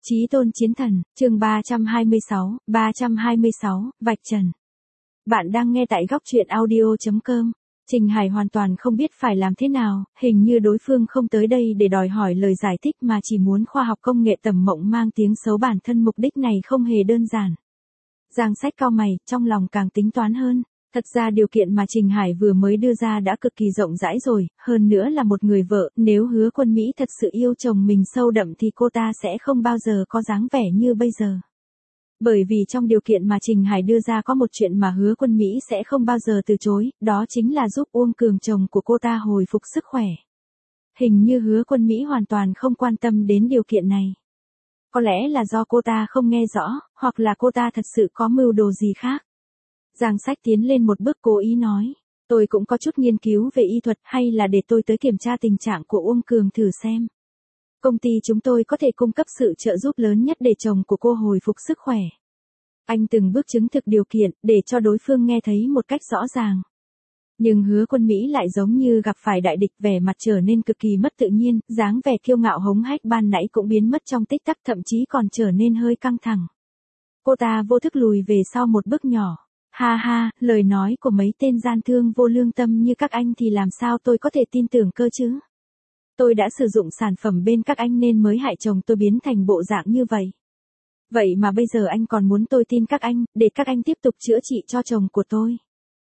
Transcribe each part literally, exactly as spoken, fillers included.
Chí tôn chiến thần, chương ba trăm hai mươi sáu, ba trăm hai mươi sáu, vạch trần. Bạn đang nghe tại góc truyện audio chấm com. Trình Hải hoàn toàn không biết phải làm thế nào, hình như đối phương không tới đây để đòi hỏi lời giải thích mà chỉ muốn khoa học công nghệ tầm mộng mang tiếng xấu bản thân. Mục đích này không hề đơn giản. Giang Sách cau mày, trong lòng càng tính toán hơn. Thật ra điều kiện mà Trình Hải vừa mới đưa ra đã cực kỳ rộng rãi rồi, hơn nữa là một người vợ, nếu Hứa Quân Mỹ thật sự yêu chồng mình sâu đậm thì cô ta sẽ không bao giờ có dáng vẻ như bây giờ. Bởi vì trong điều kiện mà Trình Hải đưa ra có một chuyện mà Hứa Quân Mỹ sẽ không bao giờ từ chối, đó chính là giúp Uông Cường chồng của cô ta hồi phục sức khỏe. Hình như Hứa Quân Mỹ hoàn toàn không quan tâm đến điều kiện này. Có lẽ là do cô ta không nghe rõ, hoặc là cô ta thật sự có mưu đồ gì khác. Giang Sách tiến lên một bước cố ý nói, tôi cũng có chút nghiên cứu về y thuật, hay là để tôi tới kiểm tra tình trạng của Uông Cường thử xem. Công ty chúng tôi có thể cung cấp sự trợ giúp lớn nhất để chồng của cô hồi phục sức khỏe. Anh từng bước chứng thực điều kiện, để cho đối phương nghe thấy một cách rõ ràng. Nhưng Hứa Quân Mỹ lại giống như gặp phải đại địch, vẻ mặt trở nên cực kỳ mất tự nhiên, dáng vẻ kiêu ngạo hống hách ban nãy cũng biến mất trong tích tắc, thậm chí còn trở nên hơi căng thẳng. Cô ta vô thức lùi về sau một bước nhỏ. Ha ha, lời nói của mấy tên gian thương vô lương tâm như các anh thì làm sao tôi có thể tin tưởng cơ chứ? Tôi đã sử dụng sản phẩm bên các anh nên mới hại chồng tôi biến thành bộ dạng như vậy. Vậy mà bây giờ anh còn muốn tôi tin các anh, để các anh tiếp tục chữa trị cho chồng của tôi.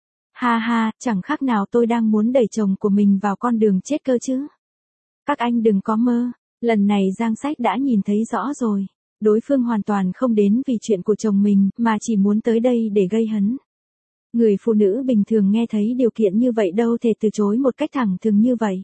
Ha ha, chẳng khác nào tôi đang muốn đẩy chồng của mình vào con đường chết cơ chứ. Các anh đừng có mơ, lần này Giang Sách đã nhìn thấy rõ rồi. Đối phương hoàn toàn không đến vì chuyện của chồng mình, mà chỉ muốn tới đây để gây hấn. Người phụ nữ bình thường nghe thấy điều kiện như vậy đâu thể từ chối một cách thẳng thừng như vậy.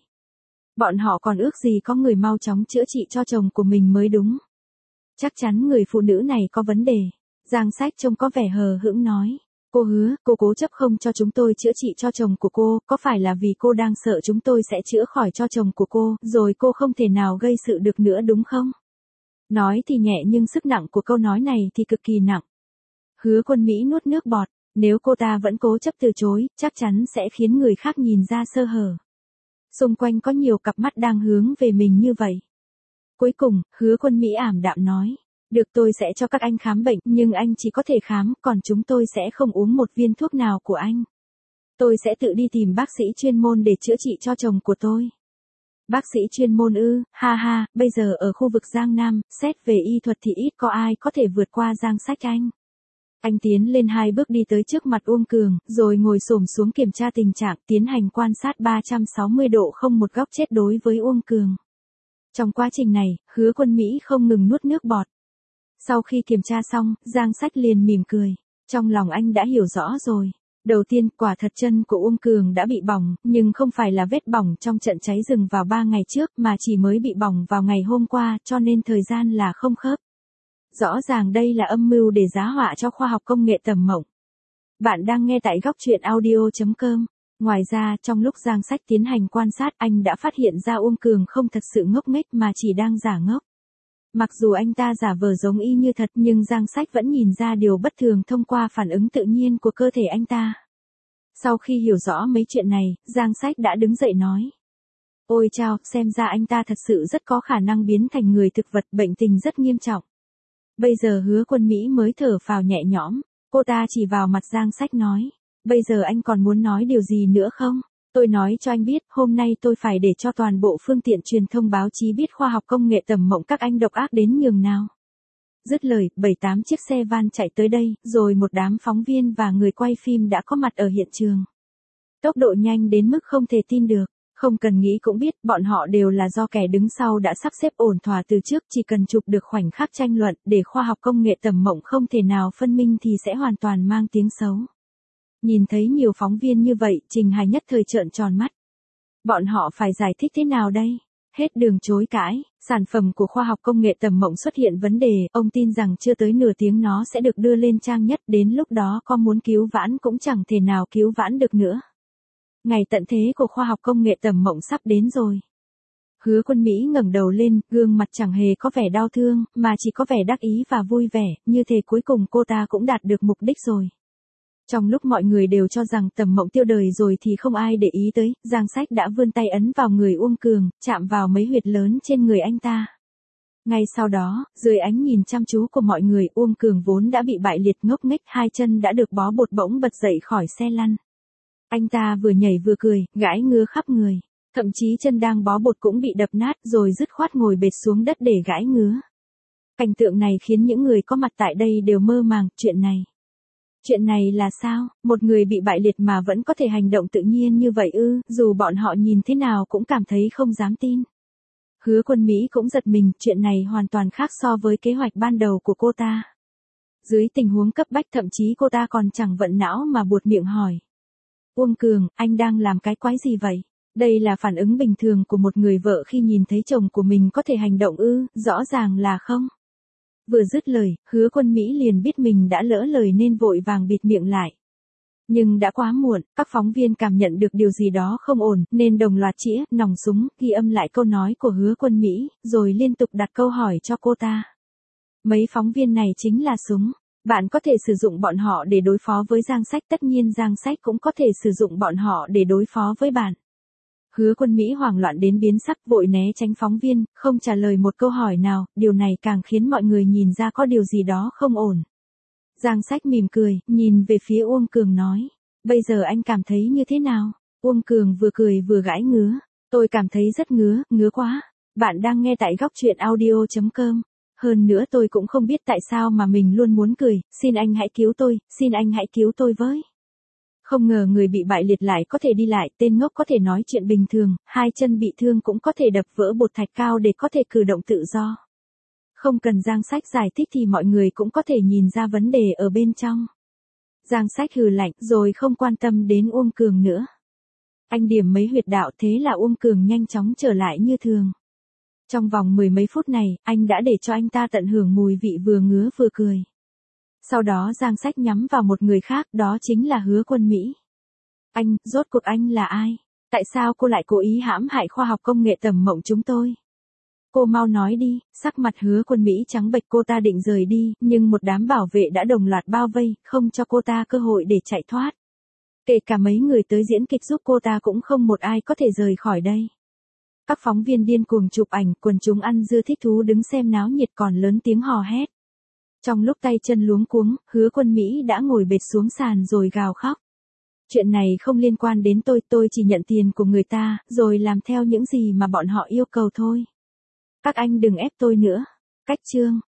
Bọn họ còn ước gì có người mau chóng chữa trị cho chồng của mình mới đúng. Chắc chắn người phụ nữ này có vấn đề. Giang Sách trông có vẻ hờ hững nói. Cô Hứa, cô cố chấp không cho chúng tôi chữa trị cho chồng của cô, có phải là vì cô đang sợ chúng tôi sẽ chữa khỏi cho chồng của cô, rồi cô không thể nào gây sự được nữa đúng không? Nói thì nhẹ nhưng sức nặng của câu nói này thì cực kỳ nặng. Hứa Quân Mỹ nuốt nước bọt, nếu cô ta vẫn cố chấp từ chối, chắc chắn sẽ khiến người khác nhìn ra sơ hở. Xung quanh có nhiều cặp mắt đang hướng về mình như vậy. Cuối cùng, Hứa Quân Mỹ ảm đạm nói, được, tôi sẽ cho các anh khám bệnh, nhưng anh chỉ có thể khám, còn chúng tôi sẽ không uống một viên thuốc nào của anh. Tôi sẽ tự đi tìm bác sĩ chuyên môn để chữa trị cho chồng của tôi. Bác sĩ chuyên môn ư, ha ha, bây giờ ở khu vực Giang Nam, xét về y thuật thì ít có ai có thể vượt qua Giang Sách anh. Anh tiến lên hai bước đi tới trước mặt Uông Cường, rồi ngồi xổm xuống kiểm tra tình trạng, tiến hành quan sát ba trăm sáu mươi độ không một góc chết đối với Uông Cường. Trong quá trình này, Hứa Quân Mỹ không ngừng nuốt nước bọt. Sau khi kiểm tra xong, Giang Sách liền mỉm cười. Trong lòng anh đã hiểu rõ rồi. Đầu tiên, quả thật chân của Uông Cường đã bị bỏng, nhưng không phải là vết bỏng trong trận cháy rừng vào ba ngày trước mà chỉ mới bị bỏng vào ngày hôm qua, cho nên thời gian là không khớp. Rõ ràng đây là âm mưu để giá họa cho khoa học công nghệ tầm mộng. Bạn đang nghe tại góc truyện audio chấm com. Ngoài ra, trong lúc Giang Sách tiến hành quan sát, anh đã phát hiện ra Uông Cường không thật sự ngốc nghếch mà chỉ đang giả ngốc. Mặc dù anh ta giả vờ giống y như thật, nhưng Giang Sách vẫn nhìn ra điều bất thường thông qua phản ứng tự nhiên của cơ thể anh ta. Sau khi hiểu rõ mấy chuyện này, Giang Sách đã đứng dậy nói. Ôi chao, xem ra anh ta thật sự rất có khả năng biến thành người thực vật, bệnh tình rất nghiêm trọng. Bây giờ Hứa Quân Mỹ mới thở phào nhẹ nhõm, cô ta chỉ vào mặt Giang Sách nói. Bây giờ anh còn muốn nói điều gì nữa không? Tôi nói cho anh biết, hôm nay tôi phải để cho toàn bộ phương tiện truyền thông báo chí biết khoa học công nghệ tầm mộng các anh độc ác đến nhường nào. Dứt lời, bảy tám chiếc xe van chạy tới đây, rồi một đám phóng viên và người quay phim đã có mặt ở hiện trường. Tốc độ nhanh đến mức không thể tin được, không cần nghĩ cũng biết, bọn họ đều là do kẻ đứng sau đã sắp xếp ổn thỏa từ trước, chỉ cần chụp được khoảnh khắc tranh luận, để khoa học công nghệ tầm mộng không thể nào phân minh thì sẽ hoàn toàn mang tiếng xấu. Nhìn thấy nhiều phóng viên như vậy, Trình Hải nhất thời trợn tròn mắt. Bọn họ phải giải thích thế nào đây? Hết đường chối cãi, sản phẩm của khoa học công nghệ tầm mộng xuất hiện vấn đề, ông tin rằng chưa tới nửa tiếng nó sẽ được đưa lên trang nhất, đến lúc đó có muốn cứu vãn cũng chẳng thể nào cứu vãn được nữa. Ngày tận thế của khoa học công nghệ tầm mộng sắp đến rồi. Hứa Quân Mỹ ngẩng đầu lên, gương mặt chẳng hề có vẻ đau thương, mà chỉ có vẻ đắc ý và vui vẻ, như thể cuối cùng cô ta cũng đạt được mục đích rồi. Trong lúc mọi người đều cho rằng tầm mộng tiêu đời rồi thì không ai để ý tới, Giang Sách đã vươn tay ấn vào người Uông Cường, chạm vào mấy huyệt lớn trên người anh ta. Ngay sau đó, dưới ánh nhìn chăm chú của mọi người, Uông Cường vốn đã bị bại liệt ngốc nghếch, hai chân đã được bó bột bỗng bật dậy khỏi xe lăn. Anh ta vừa nhảy vừa cười, gãi ngứa khắp người. Thậm chí chân đang bó bột cũng bị đập nát rồi dứt khoát ngồi bệt xuống đất để gãi ngứa. Cảnh tượng này khiến những người có mặt tại đây đều mơ màng, chuyện này. Chuyện này là sao, một người bị bại liệt mà vẫn có thể hành động tự nhiên như vậy ư, dù bọn họ nhìn thế nào cũng cảm thấy không dám tin. Hứa Quân Mỹ cũng giật mình, chuyện này hoàn toàn khác so với kế hoạch ban đầu của cô ta. Dưới tình huống cấp bách thậm chí cô ta còn chẳng vận não mà buột miệng hỏi. Uông Cường, anh đang làm cái quái gì vậy? Đây là phản ứng bình thường của một người vợ khi nhìn thấy chồng của mình có thể hành động ư, rõ ràng là không. Vừa dứt lời, Hứa Quân Mỹ liền biết mình đã lỡ lời nên vội vàng bịt miệng lại. Nhưng đã quá muộn, các phóng viên cảm nhận được điều gì đó không ổn, nên đồng loạt chĩa, nòng súng, ghi âm lại câu nói của Hứa Quân Mỹ, rồi liên tục đặt câu hỏi cho cô ta. Mấy phóng viên này chính là súng. Bạn có thể sử dụng bọn họ để đối phó với Giang Sách, tất nhiên Giang Sách cũng có thể sử dụng bọn họ để đối phó với bạn. Hứa Quân Mỹ hoảng loạn đến biến sắc, vội né tránh phóng viên, không trả lời một câu hỏi nào, điều này càng khiến mọi người nhìn ra có điều gì đó không ổn. Giang Sách mỉm cười, nhìn về phía Uông Cường nói, bây giờ anh cảm thấy như thế nào? Uông Cường vừa cười vừa gãi ngứa, tôi cảm thấy rất ngứa, ngứa quá. Bạn đang nghe tại góc truyện audio chấm com. Hơn nữa tôi cũng không biết tại sao mà mình luôn muốn cười, xin anh hãy cứu tôi, xin anh hãy cứu tôi với. Không ngờ người bị bại liệt lại có thể đi lại, tên ngốc có thể nói chuyện bình thường, hai chân bị thương cũng có thể đập vỡ bột thạch cao để có thể cử động tự do. Không cần Giang Sách giải thích thì mọi người cũng có thể nhìn ra vấn đề ở bên trong. Giang Sách hừ lạnh rồi không quan tâm đến Uông Cường nữa. Anh điểm mấy huyệt đạo, thế là Uông Cường nhanh chóng trở lại như thường. Trong vòng mười mấy phút này, anh đã để cho anh ta tận hưởng mùi vị vừa ngứa vừa cười. Sau đó Giang Sách nhắm vào một người khác, đó chính là Hứa Quân Mỹ. Anh, rốt cuộc anh là ai? Tại sao cô lại cố ý hãm hại khoa học công nghệ tầm mộng chúng tôi? Cô mau nói đi. Sắc mặt Hứa Quân Mỹ trắng bệch, cô ta định rời đi, nhưng một đám bảo vệ đã đồng loạt bao vây, không cho cô ta cơ hội để chạy thoát. Kể cả mấy người tới diễn kịch giúp cô ta cũng không một ai có thể rời khỏi đây. Các phóng viên điên cuồng chụp ảnh, quần chúng ăn dưa thích thú đứng xem náo nhiệt còn lớn tiếng hò hét. Trong lúc tay chân luống cuống, Hứa Quân Mỹ đã ngồi bệt xuống sàn rồi gào khóc. Chuyện này không liên quan đến tôi, tôi chỉ nhận tiền của người ta, rồi làm theo những gì mà bọn họ yêu cầu thôi. Các anh đừng ép tôi nữa. Cách chương